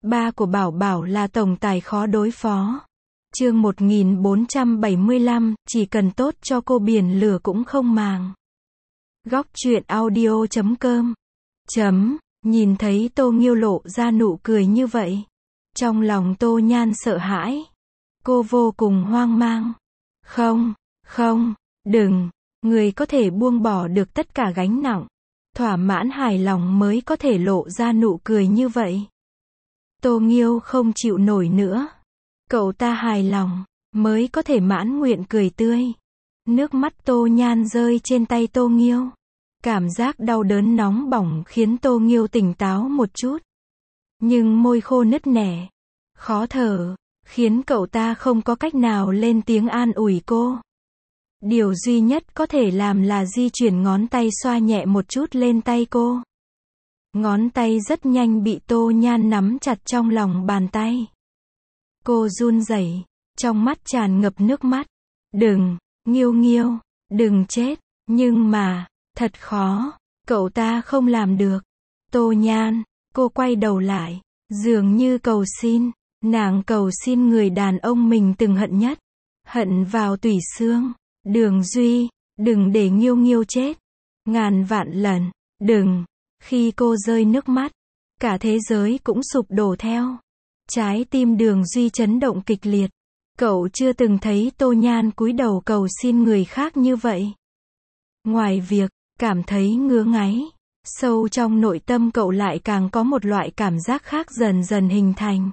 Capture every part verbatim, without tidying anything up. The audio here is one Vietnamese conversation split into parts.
Ba của Bảo Bảo là tổng tài khó đối phó. Chương một nghìn bốn trăm bảy mươi lăm, chỉ cần tốt cho cô biển lửa cũng không màng. Góc truyện audio chấm com. Chấm, nhìn thấy Tô Nghiêu lộ ra nụ cười như vậy. Trong lòng Tô Nhan sợ hãi. Cô vô cùng hoang mang. Không, không, đừng, người có thể buông bỏ được tất cả gánh nặng. Thỏa mãn hài lòng mới có thể lộ ra nụ cười như vậy. Tô Nghiêu không chịu nổi nữa. Cậu ta hài lòng, mới có thể mãn nguyện cười tươi. Nước mắt Tô Nhan rơi trên tay Tô Nghiêu. Cảm giác đau đớn nóng bỏng khiến Tô Nghiêu tỉnh táo một chút. Nhưng môi khô nứt nẻ, khó thở, khiến cậu ta không có cách nào lên tiếng an ủi cô. Điều duy nhất có thể làm là di chuyển ngón tay xoa nhẹ một chút lên tay cô. Ngón tay rất nhanh bị Tô Nhan nắm chặt trong lòng bàn tay. Cô run rẩy, trong mắt tràn ngập nước mắt. Đừng, Nghiêu Nghiêu, đừng chết. Nhưng mà, thật khó, cậu ta không làm được. Tô Nhan, cô quay đầu lại, dường như cầu xin. Nàng cầu xin người đàn ông mình từng hận nhất. Hận vào tủy xương. Đường Duy, đừng để Nghiêu Nghiêu chết. Ngàn vạn lần, đừng. Khi cô rơi nước mắt, cả thế giới cũng sụp đổ theo. Trái tim Đường Duy chấn động kịch liệt. Cậu chưa từng thấy Tô Nhan cúi đầu cầu xin người khác như vậy. Ngoài việc cảm thấy ngứa ngáy, sâu trong nội tâm cậu lại càng có một loại cảm giác khác dần dần hình thành.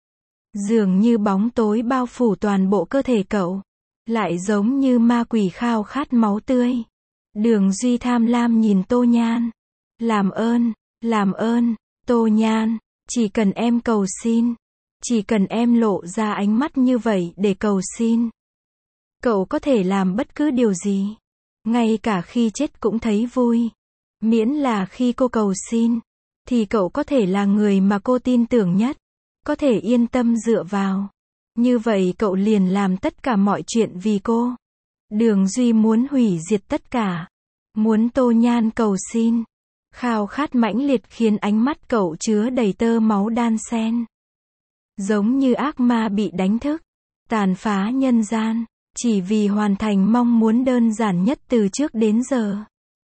Dường như bóng tối bao phủ toàn bộ cơ thể cậu, lại giống như ma quỷ khao khát máu tươi. Đường Duy tham lam nhìn Tô Nhan. Làm ơn, làm ơn, Tô Nhan, chỉ cần em cầu xin. Chỉ cần em lộ ra ánh mắt như vậy để cầu xin. Cậu có thể làm bất cứ điều gì. Ngay cả khi chết cũng thấy vui. Miễn là khi cô cầu xin, thì cậu có thể là người mà cô tin tưởng nhất. Có thể yên tâm dựa vào. Như vậy cậu liền làm tất cả mọi chuyện vì cô. Đường Duy muốn hủy diệt tất cả. Muốn Tô Nhan cầu xin. Khao khát mãnh liệt khiến ánh mắt cậu chứa đầy tơ máu đan xen. Giống như ác ma bị đánh thức. Tàn phá nhân gian. Chỉ vì hoàn thành mong muốn đơn giản nhất từ trước đến giờ.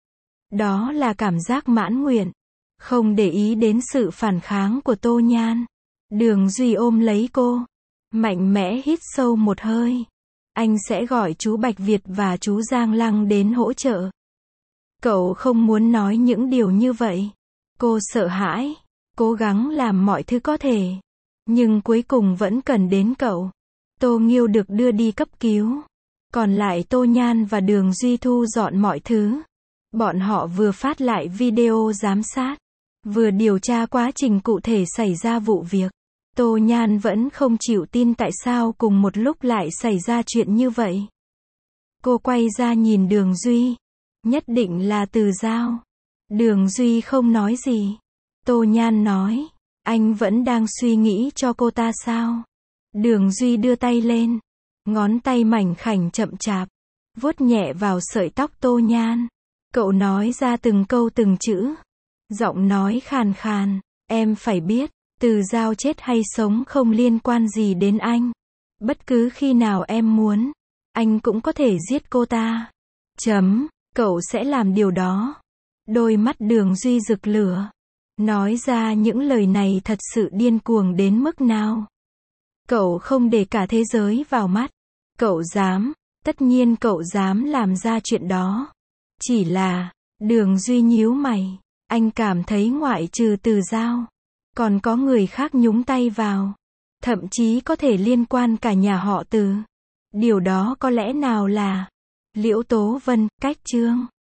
Đó là cảm giác mãn nguyện. Không để ý đến sự phản kháng của Tô Nhan. Đường Duy ôm lấy cô. Mạnh mẽ hít sâu một hơi. Anh sẽ gọi chú Bạch Việt và chú Giang Lăng đến hỗ trợ. Cậu không muốn nói những điều như vậy. Cô sợ hãi. Cố gắng làm mọi thứ có thể. Nhưng cuối cùng vẫn cần đến cậu. Tô Nghiêu được đưa đi cấp cứu. Còn lại Tô Nhan và Đường Duy thu dọn mọi thứ. Bọn họ vừa phát lại video giám sát. Vừa điều tra quá trình cụ thể xảy ra vụ việc. Tô Nhan vẫn không chịu tin tại sao cùng một lúc lại xảy ra chuyện như vậy. Cô quay ra nhìn Đường Duy. Nhất định là Từ Giao. Đường Duy không nói gì. Tô Nhan nói. Anh vẫn đang suy nghĩ cho cô ta sao? Đường Duy đưa tay lên. Ngón tay mảnh khảnh chậm chạp. Vuốt nhẹ vào sợi tóc Tô Nhan. Cậu nói ra từng câu từng chữ. Giọng nói khàn khàn. Em phải biết. Từ Giao chết hay sống không liên quan gì đến anh. Bất cứ khi nào em muốn, anh cũng có thể giết cô ta. Chấm, cậu sẽ làm điều đó. Đôi mắt Đường Duy rực lửa. Nói ra những lời này thật sự điên cuồng đến mức nào. Cậu không để cả thế giới vào mắt. Cậu dám, tất nhiên cậu dám làm ra chuyện đó. Chỉ là, Đường Duy nhíu mày. Anh cảm thấy ngoại trừ Từ Giao, còn có người khác nhúng tay vào. Thậm chí có thể liên quan cả nhà họ Từ. Điều đó có lẽ nào là Liễu Tố Vân, Cách Trương.